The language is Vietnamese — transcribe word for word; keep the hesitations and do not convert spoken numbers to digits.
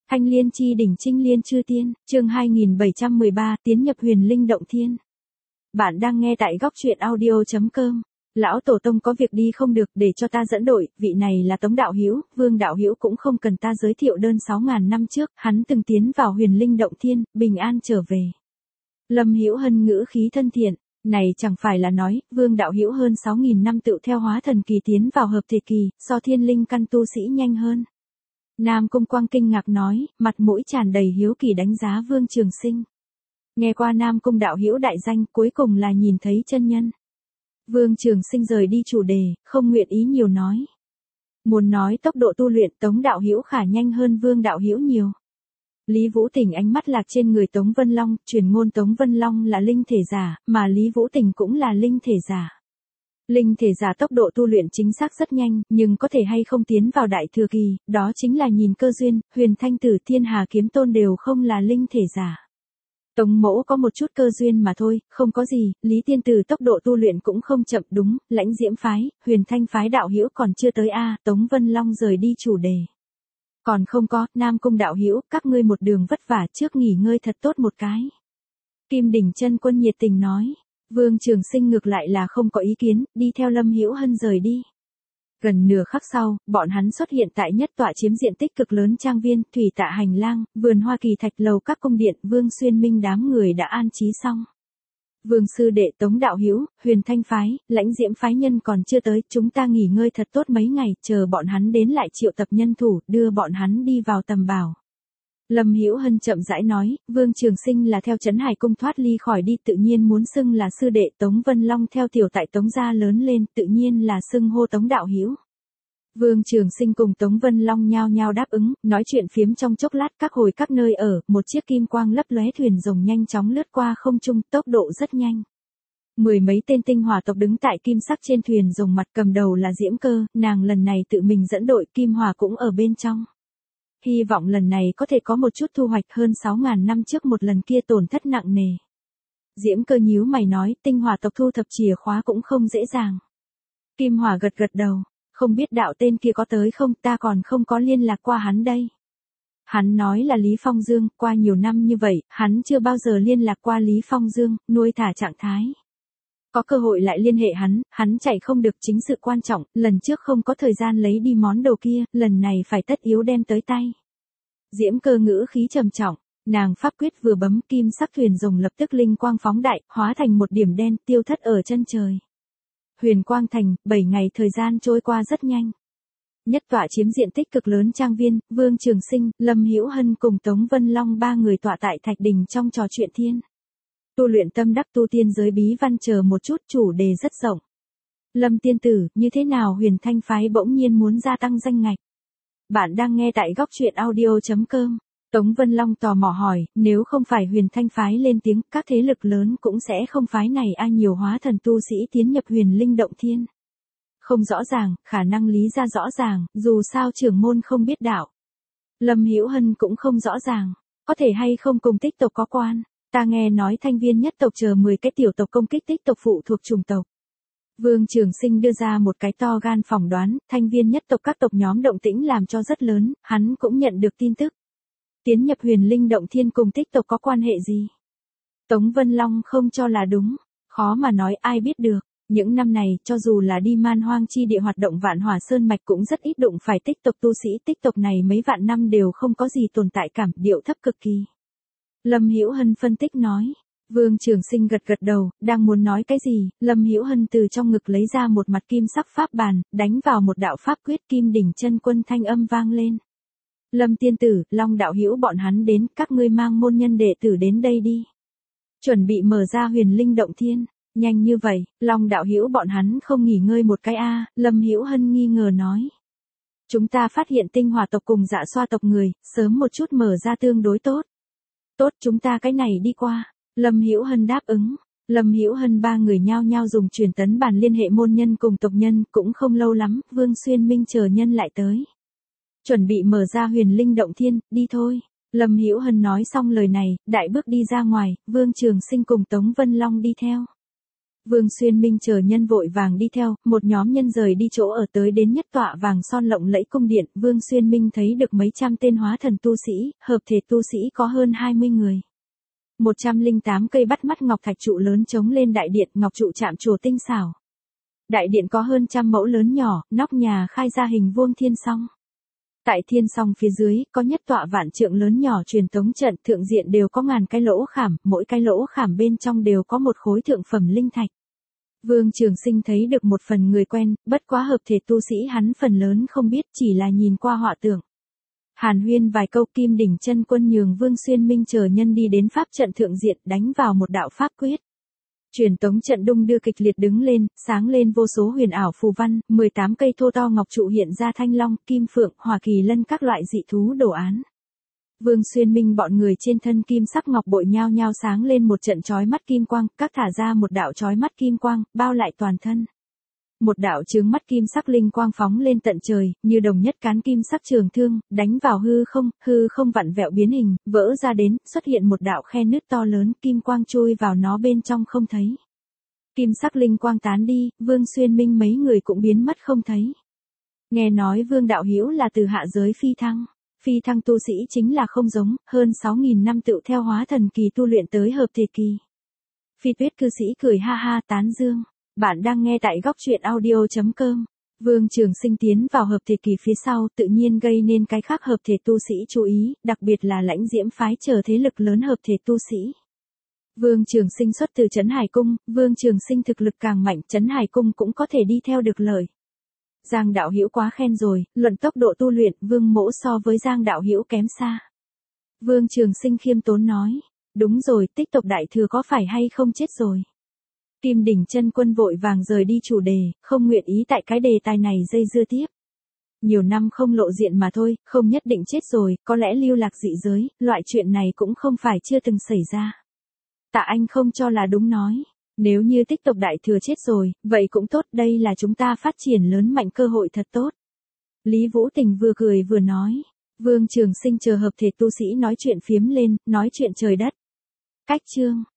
Thanh liên chi đỉnh trinh liên chư tiên, chương hai nghìn bảy trăm mười ba, tiến nhập huyền linh động thiên. Bạn đang nghe tại góc truyện audio chấm com. Lão tổ tông có việc đi không được, để cho ta dẫn đội, vị này là Tống đạo hữu, Vương đạo hữu cũng không cần ta giới thiệu đơn sáu ngàn năm trước, hắn từng tiến vào huyền linh động thiên, bình an trở về. Lâm Hữu Hân ngữ khí thân thiện, này chẳng phải là nói, Vương đạo hữu hơn sáu nghìn năm tự theo hóa thần kỳ tiến vào hợp thể kỳ, so thiên linh căn tu sĩ nhanh hơn. Nam Cung Quang kinh ngạc nói, mặt mũi tràn đầy hiếu kỳ đánh giá Vương Trường Sinh. Nghe qua Nam Cung đạo hữu đại danh, cuối cùng là nhìn thấy chân nhân. Vương Trường Sinh rời đi chủ đề, không nguyện ý nhiều nói. Muốn nói tốc độ tu luyện, Tống đạo hữu khả nhanh hơn Vương đạo hữu nhiều. Lý Vũ Tình ánh mắt lạc trên người Tống Vân Long, truyền ngôn Tống Vân Long là linh thể giả, mà Lý Vũ Tình cũng là linh thể giả. Linh thể giả tốc độ tu luyện chính xác rất nhanh, nhưng có thể hay không tiến vào đại thừa kỳ, đó chính là nhìn cơ duyên. Huyền Thanh Tử, Thiên Hà Kiếm Tôn đều không là linh thể giả. Tống mỗ có một chút cơ duyên mà thôi, không có gì. Lý Tiên Tử tốc độ tu luyện cũng không chậm, đúng. Lãnh Diễm phái, Huyền Thanh phái đạo hữu còn chưa tới a. Tống Vân Long rời đi chủ đề. Còn không có, Nam Cung đạo hữu, các ngươi một đường vất vả, trước nghỉ ngơi thật tốt một cái. Kim Đỉnh Chân Quân nhiệt tình nói. Vương Trường Sinh ngược lại là không có ý kiến, đi theo Lâm Hữu Hân rời đi. Gần nửa khắc sau, bọn hắn xuất hiện tại nhất tọa chiếm diện tích cực lớn trang viên, thủy tạ hành lang, vườn hoa kỳ thạch lầu các cung điện. Vương Xuyên Minh đám người đã an trí xong. Vương sư đệ Tống đạo hữu, Huyền Thanh phái, Lãnh Diễm phái nhân còn chưa tới, chúng ta nghỉ ngơi thật tốt mấy ngày, chờ bọn hắn đến lại triệu tập nhân thủ, đưa bọn hắn đi vào tầm bảo. Lâm Hữu Hân chậm rãi nói, Vương Trường Sinh là theo Trấn Hải cung thoát ly khỏi đi, tự nhiên muốn xưng là sư đệ. Tống Vân Long theo tiểu tại Tống gia lớn lên, tự nhiên là xưng hô Tống đạo hữu. Vương Trường Sinh cùng Tống Vân Long nhao nhao đáp ứng, nói chuyện phiếm trong chốc lát các hồi các nơi ở, một chiếc kim quang lấp lóe thuyền rồng nhanh chóng lướt qua không trung, tốc độ rất nhanh. Mười mấy tên tinh hỏa tộc đứng tại kim sắc trên thuyền rồng, mặt cầm đầu là Diễm Cơ, nàng lần này tự mình dẫn đội, Kim Hỏa cũng ở bên trong. Hy vọng lần này có thể có một chút thu hoạch, hơn sáu ngàn năm trước một lần kia tổn thất nặng nề. Diễm Cơ nhíu mày nói, tinh hỏa tộc thu thập chìa khóa cũng không dễ dàng. Kim Hỏa gật gật đầu, không biết đạo tên kia có tới không, ta còn không có liên lạc qua hắn đây. Hắn nói là Lý Phong Dương, qua nhiều năm như vậy, hắn chưa bao giờ liên lạc qua Lý Phong Dương, nuôi thả trạng thái. Có cơ hội lại liên hệ hắn, hắn chạy không được, chính sự quan trọng, lần trước không có thời gian lấy đi món đồ kia, lần này phải tất yếu đem tới tay. Diễm Cơ ngữ khí trầm trọng, nàng pháp quyết vừa bấm, kim sắc thuyền rồng lập tức linh quang phóng đại, hóa thành một điểm đen, tiêu thất ở chân trời. Huyền Quang Thành, bảy ngày thời gian trôi qua rất nhanh. Nhất tọa chiếm diện tích cực lớn trang viên, Vương Trường Sinh, Lâm Hữu Hân cùng Tống Vân Long ba người tọa tại thạch đình trong trò chuyện thiên. Tu luyện tâm đắc tu tiên giới bí văn chờ một chút, chủ đề rất rộng. Lâm tiên tử, như thế nào Huyền Thanh phái bỗng nhiên muốn gia tăng danh ngạch? Bạn đang nghe tại góc truyện audio chấm com. Tống Vân Long tò mò hỏi, nếu không phải Huyền Thanh phái lên tiếng, các thế lực lớn cũng sẽ không phái này a. Nhiều hóa thần tu sĩ tiến nhập huyền linh động thiên. Không rõ ràng, khả năng lý ra rõ ràng, dù sao trưởng môn không biết đạo. Lâm Hữu Hân cũng không rõ ràng, có thể hay không cùng tích tộc có quan. Ta nghe nói Thanh Viên nhất tộc chờ mười cái tiểu tộc công kích tích tộc phụ thuộc chủng tộc. Vương Trường Sinh đưa ra một cái to gan phỏng đoán, Thanh Viên nhất tộc các tộc nhóm động tĩnh làm cho rất lớn, hắn cũng nhận được tin tức. Tiến nhập huyền linh động thiên cùng tích tộc có quan hệ gì? Tống Vân Long không cho là đúng, khó mà nói, ai biết được. Những năm này, cho dù là đi man hoang chi địa hoạt động Vạn Hỏa Sơn mạch cũng rất ít đụng phải tích tộc tu sĩ, tích tộc này mấy vạn năm đều không có gì tồn tại cảm, điệu thấp cực kỳ. Lâm Hữu Hân phân tích nói. Vương Trường Sinh gật gật đầu, đang muốn nói cái gì, Lâm Hữu Hân từ trong ngực lấy ra một mặt kim sắc pháp bàn, đánh vào một đạo pháp quyết, Kim Đỉnh Chân Quân thanh âm vang lên. Lâm tiên tử, Long đạo hữu bọn hắn đến, các ngươi mang môn nhân đệ tử đến đây đi. Chuẩn bị mở ra huyền linh động thiên. Nhanh như vậy, Long đạo hữu bọn hắn không nghỉ ngơi một cái a? Lâm Hữu Hân nghi ngờ nói. Chúng ta phát hiện tinh hỏa tộc cùng Dạ Xoa tộc người, sớm một chút mở ra tương đối tốt. Tốt, chúng ta cái này đi qua. Lâm Hữu Hân đáp ứng. Lâm Hữu Hân ba người nhao nhao dùng truyền tấn bàn liên hệ môn nhân cùng tộc nhân, cũng không lâu lắm, Vương Xuyên Minh chờ nhân lại tới. Chuẩn bị mở ra huyền linh động thiên, đi thôi. Lâm Hữu Hân nói xong lời này, đại bước đi ra ngoài, Vương Trường Sinh cùng Tống Vân Long đi theo. Vương Xuyên Minh chờ nhân vội vàng đi theo, một nhóm nhân rời đi chỗ ở tới đến nhất tọa vàng son lộng lẫy cung điện, Vương Xuyên Minh thấy được mấy trăm tên hóa thần tu sĩ, hợp thể tu sĩ có hơn hai mươi người. một trăm lẻ tám cây bắt mắt ngọc thạch trụ lớn chống lên đại điện, ngọc trụ chạm trổ tinh xảo. Đại điện có hơn trăm mẫu lớn nhỏ, nóc nhà khai ra hình vuông thiên song. Tại thiên song phía dưới, có nhất tọa vạn trượng lớn nhỏ truyền tống trận, thượng diện đều có ngàn cái lỗ khảm, mỗi cái lỗ khảm bên trong đều có một khối thượng phẩm linh thạch. Vương Trường Sinh thấy được một phần người quen, bất quá hợp thể tu sĩ hắn phần lớn không biết, chỉ là nhìn qua họa tượng. Hàn huyên vài câu, Kim Đỉnh Chân Quân nhường Vương Xuyên Minh chờ nhân đi đến pháp trận thượng diện, đánh vào một đạo pháp quyết. Truyền tống trận đung đưa kịch liệt đứng lên, sáng lên vô số huyền ảo phù văn, mười tám cây thô to ngọc trụ hiện ra thanh long, kim phượng, hỏa kỳ lân các loại dị thú đồ án. Vương Xuyên Minh bọn người trên thân kim sắc ngọc bội nhao nhao sáng lên một trận chói mắt kim quang, các thả ra một đạo chói mắt kim quang, bao lại toàn thân. Một đạo chướng mắt kim sắc linh quang phóng lên tận trời, như đồng nhất cán kim sắc trường thương, đánh vào hư không, hư không vặn vẹo biến hình, vỡ ra đến, xuất hiện một đạo khe nứt to lớn, kim quang chui vào nó bên trong không thấy. Kim sắc linh quang tán đi, Vương Xuyên Minh mấy người cũng biến mất không thấy. Nghe nói Vương đạo hữu là từ hạ giới phi thăng. Phi thăng tu sĩ chính là không giống, hơn sáu nghìn năm tựu theo hóa thần kỳ tu luyện tới hợp thể kỳ. Phi Tuyết cư sĩ cười ha ha tán dương. Bạn đang nghe tại góc truyện audio chấm com. Vương Trường Sinh tiến vào hợp thể kỳ phía sau tự nhiên gây nên cái khác hợp thể tu sĩ chú ý, đặc biệt là lãnh diễm phái chờ thế lực lớn hợp thể tu sĩ. Vương Trường Sinh xuất từ Trấn Hải Cung, Vương Trường Sinh thực lực càng mạnh, Trấn Hải Cung cũng có thể đi theo được lời. Giang đạo hữu quá khen rồi, luận tốc độ tu luyện, Vương mỗ so với Giang đạo hữu kém xa. Vương Trường Sinh khiêm tốn nói, đúng rồi, Tích tộc đại thừa có phải hay không chết rồi. Kim Đỉnh Chân Quân vội vàng rời đi chủ đề, không nguyện ý tại cái đề tài này dây dưa tiếp. Nhiều năm không lộ diện mà thôi, không nhất định chết rồi, có lẽ lưu lạc dị giới, loại chuyện này cũng không phải chưa từng xảy ra. Tạ Anh không cho là đúng nói. Nếu như Tích tộc đại thừa chết rồi, vậy cũng tốt, đây là chúng ta phát triển lớn mạnh cơ hội thật tốt. Lý Vũ Tình vừa cười vừa nói. Vương Trường Sinh chờ hợp thể tu sĩ nói chuyện phiếm lên, nói chuyện trời đất. Cách chương.